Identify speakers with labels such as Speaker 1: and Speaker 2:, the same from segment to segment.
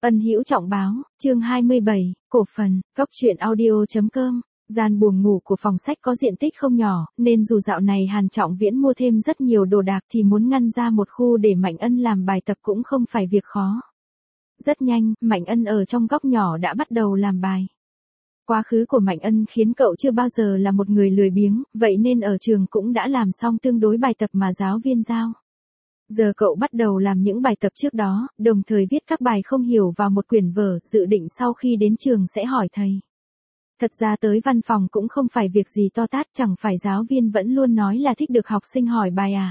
Speaker 1: Ân Hữu Trọng báo, chương 27, cổ phần, góc truyện audio.com. Gian buồng ngủ của phòng sách có diện tích không nhỏ, nên dù dạo này Hàn Trọng Viễn mua thêm rất nhiều đồ đạc thì muốn ngăn ra một khu để Mạnh Ân làm bài tập cũng không phải việc khó. Rất nhanh, Mạnh Ân ở trong góc nhỏ đã bắt đầu làm bài. Quá khứ của Mạnh Ân khiến cậu chưa bao giờ là một người lười biếng, vậy nên ở trường cũng đã làm xong tương đối bài tập mà giáo viên giao. Giờ cậu bắt đầu làm những bài tập trước đó, đồng thời viết các bài không hiểu vào một quyển vở, dự định sau khi đến trường sẽ hỏi thầy. Thật ra tới văn phòng cũng không phải việc gì to tát, chẳng phải giáo viên vẫn luôn nói là thích được học sinh hỏi bài à.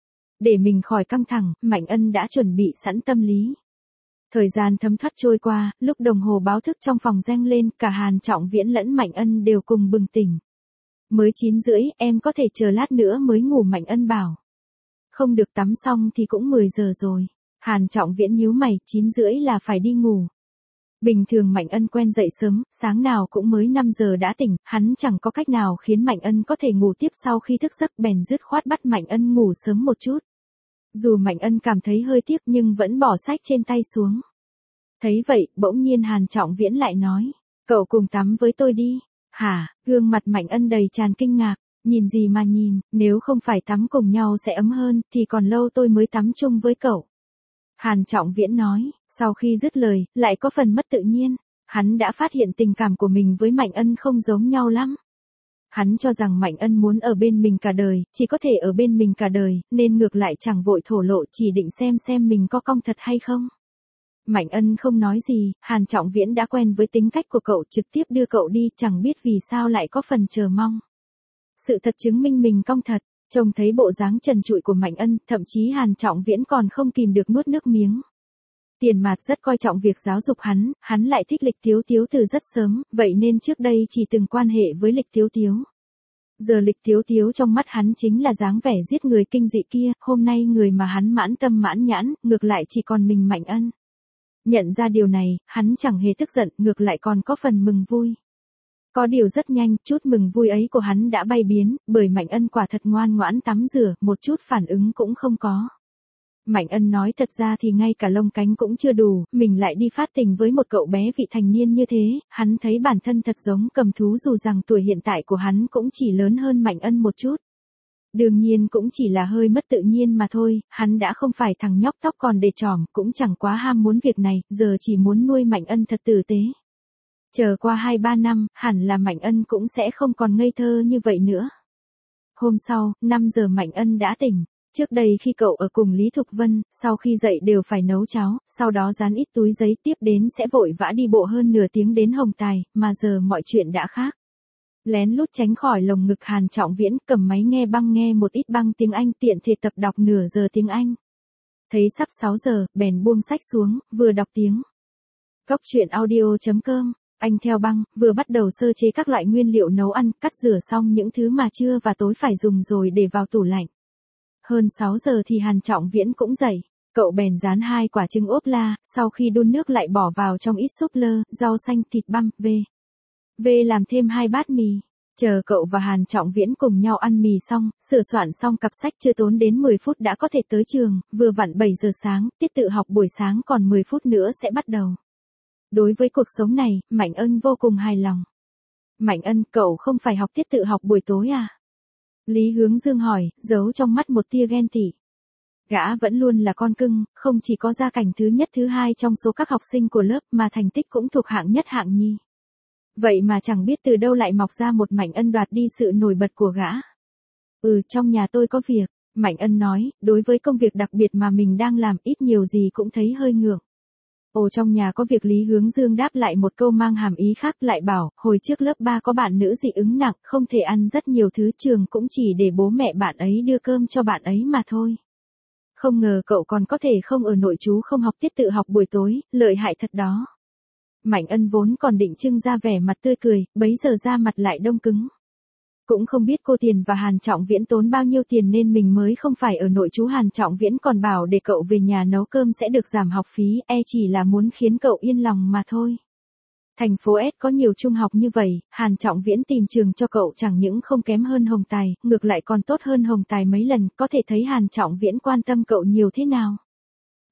Speaker 1: Để mình khỏi căng thẳng, Mạnh Ân đã chuẩn bị sẵn tâm lý. Thời gian thấm thoát trôi qua, lúc đồng hồ báo thức trong phòng reng lên, cả Hàn Trọng Viễn lẫn Mạnh Ân đều cùng bừng tỉnh. Mới 9:30, em có thể chờ lát nữa mới ngủ, Mạnh Ân bảo. Không được, tắm xong thì cũng 10 giờ rồi. Hàn Trọng Viễn nhíu mày, 9:30 là phải đi ngủ. Bình thường Mạnh Ân quen dậy sớm, sáng nào cũng mới 5 giờ đã tỉnh, hắn chẳng có cách nào khiến Mạnh Ân có thể ngủ tiếp sau khi thức giấc, bèn dứt khoát bắt Mạnh Ân ngủ sớm một chút. Dù Mạnh Ân cảm thấy hơi tiếc nhưng vẫn bỏ sách trên tay xuống. Thấy vậy, bỗng nhiên Hàn Trọng Viễn lại nói, cậu cùng tắm với tôi đi. Hả? Gương mặt Mạnh Ân đầy tràn kinh ngạc. Nhìn gì mà nhìn, nếu không phải tắm cùng nhau sẽ ấm hơn, thì còn lâu tôi mới tắm chung với cậu. Hàn Trọng Viễn nói, sau khi dứt lời, lại có phần mất tự nhiên. Hắn đã phát hiện tình cảm của mình với Mạnh Ân không giống nhau lắm. Hắn cho rằng Mạnh Ân muốn ở bên mình cả đời, chỉ có thể ở bên mình cả đời, nên ngược lại chẳng vội thổ lộ, chỉ định xem mình có cong thật hay không. Mạnh Ân không nói gì, Hàn Trọng Viễn đã quen với tính cách của cậu, trực tiếp đưa cậu đi, chẳng biết vì sao lại có phần chờ mong. Sự thật chứng minh mình cong thật, trông thấy bộ dáng trần trụi của Mạnh Ân, thậm chí Hàn Trọng Viễn còn không kìm được nuốt nước miếng. Tiền Mạt rất coi trọng việc giáo dục hắn lại thích Lịch Tiếu Tiếu từ rất sớm, vậy nên trước đây chỉ từng quan hệ với Lịch Tiếu Tiếu. Giờ Lịch Tiếu Tiếu trong mắt hắn chính là dáng vẻ giết người kinh dị kia, hôm nay người mà hắn mãn tâm mãn nhãn, ngược lại chỉ còn mình Mạnh Ân. Nhận ra điều này, hắn chẳng hề tức giận, ngược lại còn có phần mừng vui. Có điều rất nhanh, chút mừng vui ấy của hắn đã bay biến, bởi Mạnh Ân quả thật ngoan ngoãn tắm rửa, một chút phản ứng cũng không có. Mạnh Ân nói thật ra thì ngay cả lông cánh cũng chưa đủ, mình lại đi phát tình với một cậu bé vị thành niên như thế, hắn thấy bản thân thật giống cầm thú dù rằng tuổi hiện tại của hắn cũng chỉ lớn hơn Mạnh Ân một chút. Đương nhiên cũng chỉ là hơi mất tự nhiên mà thôi, hắn đã không phải thằng nhóc tóc còn để trỏm, cũng chẳng quá ham muốn việc này, giờ chỉ muốn nuôi Mạnh Ân thật tử tế. Chờ qua 2-3 năm, hẳn là Mạnh Ân cũng sẽ không còn ngây thơ như vậy nữa. Hôm sau, 5 giờ Mạnh Ân đã tỉnh. Trước đây khi cậu ở cùng Lý Thục Vân, sau khi dậy đều phải nấu cháo, sau đó dán ít túi giấy, tiếp đến sẽ vội vã đi bộ hơn nửa tiếng đến Hồng Tài, mà giờ mọi chuyện đã khác. Lén lút tránh khỏi lồng ngực Hàn Trọng Viễn, cầm máy nghe một ít băng tiếng Anh, tiện thể tập đọc nửa giờ tiếng Anh. Thấy sắp 6 giờ, bèn buông sách xuống, vừa đọc tiếng. Góc truyện audio.com. Anh theo băng, vừa bắt đầu sơ chế các loại nguyên liệu nấu ăn, cắt rửa xong những thứ mà trưa và tối phải dùng rồi để vào tủ lạnh. Hơn 6 giờ thì Hàn Trọng Viễn cũng dậy, cậu bèn rán 2 quả trứng ốp la, sau khi đun nước lại bỏ vào trong ít súp lơ, rau xanh, thịt băm, làm thêm 2 bát mì. Chờ cậu và Hàn Trọng Viễn cùng nhau ăn mì xong, sửa soạn xong cặp sách, chưa tốn đến 10 phút đã có thể tới trường, vừa vặn 7 giờ sáng, tiết tự học buổi sáng còn 10 phút nữa sẽ bắt đầu. Đối với cuộc sống này, Mạnh Ân vô cùng hài lòng. Mạnh Ân, cậu không phải học tiết tự học buổi tối à? Lý Hướng Dương hỏi, giấu trong mắt một tia ghen tị. Gã vẫn luôn là con cưng, không chỉ có gia cảnh thứ nhất thứ hai trong số các học sinh của lớp mà thành tích cũng thuộc hạng nhất hạng nhì. Vậy mà chẳng biết từ đâu lại mọc ra một Mạnh Ân đoạt đi sự nổi bật của gã. Trong nhà tôi có việc, Mạnh Ân nói, đối với công việc đặc biệt mà mình đang làm ít nhiều gì cũng thấy hơi ngượng. Trong nhà có việc, Lý Hướng Dương đáp lại một câu mang hàm ý khác, lại bảo, hồi trước lớp 3 có bạn nữ dị ứng nặng, không thể ăn rất nhiều thứ, trường cũng chỉ để bố mẹ bạn ấy đưa cơm cho bạn ấy mà thôi. Không ngờ cậu còn có thể không ở nội trú, không học tiết tự học buổi tối, lợi hại thật đó. Mạnh Ân vốn còn định trưng ra vẻ mặt tươi cười, bấy giờ ra mặt lại đông cứng. Cũng không biết cô Tiền và Hàn Trọng Viễn tốn bao nhiêu tiền nên mình mới không phải ở nội trú. Hàn Trọng Viễn còn bảo để cậu về nhà nấu cơm sẽ được giảm học phí, chỉ là muốn khiến cậu yên lòng mà thôi. Thành phố S có nhiều trung học như vậy, Hàn Trọng Viễn tìm trường cho cậu chẳng những không kém hơn Hồng Tài, ngược lại còn tốt hơn Hồng Tài mấy lần, có thể thấy Hàn Trọng Viễn quan tâm cậu nhiều thế nào.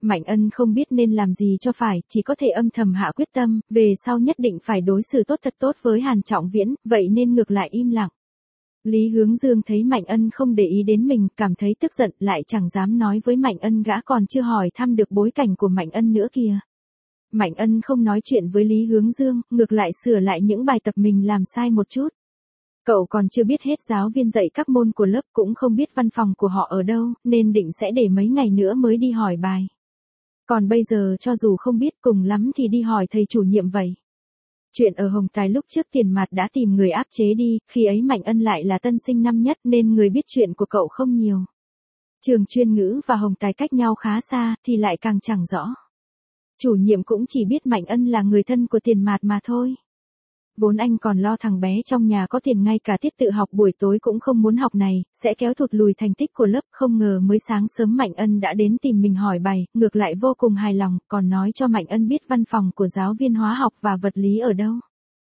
Speaker 1: Mạnh Ân không biết nên làm gì cho phải, chỉ có thể âm thầm hạ quyết tâm, về sau nhất định phải đối xử tốt thật tốt với Hàn Trọng Viễn, vậy nên ngược lại im lặng. Lý Hướng Dương thấy Mạnh Ân không để ý đến mình, cảm thấy tức giận, lại chẳng dám nói với Mạnh Ân, gã còn chưa hỏi thăm được bối cảnh của Mạnh Ân nữa kìa. Mạnh Ân không nói chuyện với Lý Hướng Dương, ngược lại sửa lại những bài tập mình làm sai một chút. Cậu còn chưa biết hết giáo viên dạy các môn của lớp, cũng không biết văn phòng của họ ở đâu, nên định sẽ để mấy ngày nữa mới đi hỏi bài. Còn bây giờ cho dù không biết, cùng lắm thì đi hỏi thầy chủ nhiệm vậy. Chuyện ở Hồng Tài lúc trước Tiền Mạt đã tìm người áp chế đi, khi ấy Mạnh Ân lại là tân sinh năm nhất nên người biết chuyện của cậu không nhiều. Trường chuyên ngữ và Hồng Tài cách nhau khá xa thì lại càng chẳng rõ. Chủ nhiệm cũng chỉ biết Mạnh Ân là người thân của Tiền Mạt mà thôi. Vốn anh còn lo thằng bé trong nhà có tiền, ngay cả tiết tự học buổi tối cũng không muốn học này, sẽ kéo thụt lùi thành tích của lớp, không ngờ mới sáng sớm Mạnh Ân đã đến tìm mình hỏi bài, ngược lại vô cùng hài lòng, còn nói cho Mạnh Ân biết văn phòng của giáo viên hóa học và vật lý ở đâu.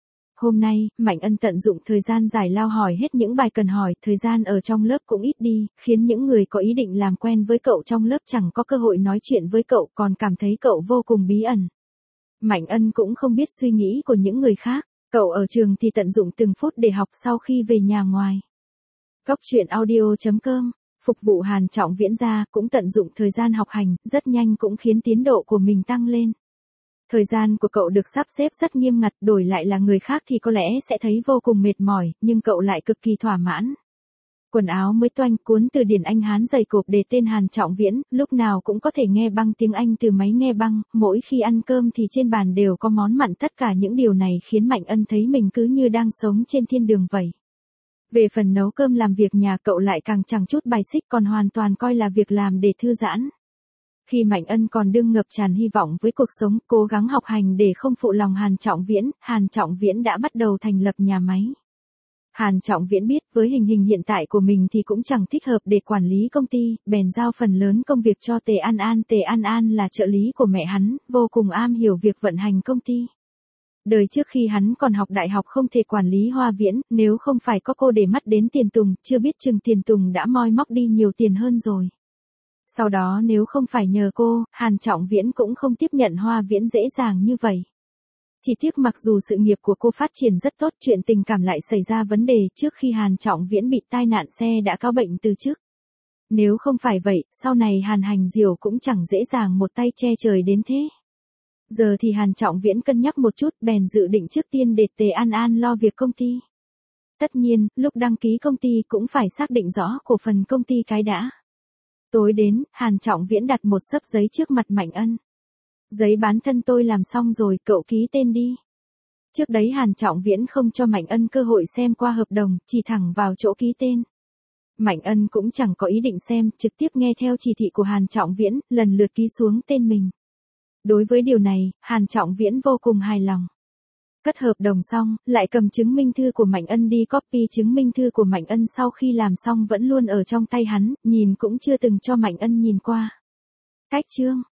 Speaker 1: Hôm nay, Mạnh Ân tận dụng thời gian giải lao hỏi hết những bài cần hỏi, thời gian ở trong lớp cũng ít đi, khiến những người có ý định làm quen với cậu trong lớp chẳng có cơ hội nói chuyện với cậu, còn cảm thấy cậu vô cùng bí ẩn. Mạnh Ân cũng không biết suy nghĩ của những người khác. Cậu ở trường thì tận dụng từng phút để học, sau khi về nhà ngoài Cóc truyện audio.com, phục vụ Hàn Trọng Viễn ra, cũng tận dụng thời gian học hành, rất nhanh cũng khiến tiến độ của mình tăng lên. Thời gian của cậu được sắp xếp rất nghiêm ngặt, đổi lại là người khác thì có lẽ sẽ thấy vô cùng mệt mỏi, nhưng cậu lại cực kỳ thỏa mãn. Quần áo mới toanh, cuốn từ điển Anh Hán dày cộp để tên Hàn Trọng Viễn, lúc nào cũng có thể nghe băng tiếng Anh từ máy nghe băng, mỗi khi ăn cơm thì trên bàn đều có món mặn, tất cả những điều này khiến Mạnh Ân thấy mình cứ như đang sống trên thiên đường vậy. Về phần nấu cơm làm việc nhà, cậu lại càng chẳng chút bài xích, còn hoàn toàn coi là việc làm để thư giãn. Khi Mạnh Ân còn đương ngập tràn hy vọng với cuộc sống, cố gắng học hành để không phụ lòng Hàn Trọng Viễn đã bắt đầu thành lập nhà máy. Hàn Trọng Viễn biết với hình hiện tại của mình thì cũng chẳng thích hợp để quản lý công ty, bèn giao phần lớn công việc cho Tề An An. Tề An An là trợ lý của mẹ hắn, vô cùng am hiểu việc vận hành công ty. Đời trước khi hắn còn học đại học không thể quản lý Hoa Viễn, nếu không phải có cô để mắt đến Tiền Tùng, chưa biết chừng Tiền Tùng đã moi móc đi nhiều tiền hơn rồi. Sau đó nếu không phải nhờ cô, Hàn Trọng Viễn cũng không tiếp nhận Hoa Viễn dễ dàng như vậy. Chỉ tiếc mặc dù sự nghiệp của cô phát triển rất tốt, chuyện tình cảm lại xảy ra vấn đề, trước khi Hàn Trọng Viễn bị tai nạn xe đã cáo bệnh từ trước. Nếu không phải vậy, sau này Hàn Hành Diều cũng chẳng dễ dàng một tay che trời đến thế. Giờ thì Hàn Trọng Viễn cân nhắc một chút, bèn dự định trước tiên để Tề An An lo việc công ty. Tất nhiên, lúc đăng ký công ty cũng phải xác định rõ cổ phần công ty cái đã. Tối đến, Hàn Trọng Viễn đặt một xấp giấy trước mặt Mạnh Ân. Giấy bán thân tôi làm xong rồi, cậu ký tên đi. Trước đấy Hàn Trọng Viễn không cho Mạnh Ân cơ hội xem qua hợp đồng, chỉ thẳng vào chỗ ký tên. Mạnh Ân cũng chẳng có ý định xem, trực tiếp nghe theo chỉ thị của Hàn Trọng Viễn, lần lượt ký xuống tên mình. Đối với điều này, Hàn Trọng Viễn vô cùng hài lòng. Cất hợp đồng xong, lại cầm chứng minh thư của Mạnh Ân đi copy. Chứng minh thư của Mạnh Ân sau khi làm xong vẫn luôn ở trong tay hắn, nhìn cũng chưa từng cho Mạnh Ân nhìn qua. Cách chương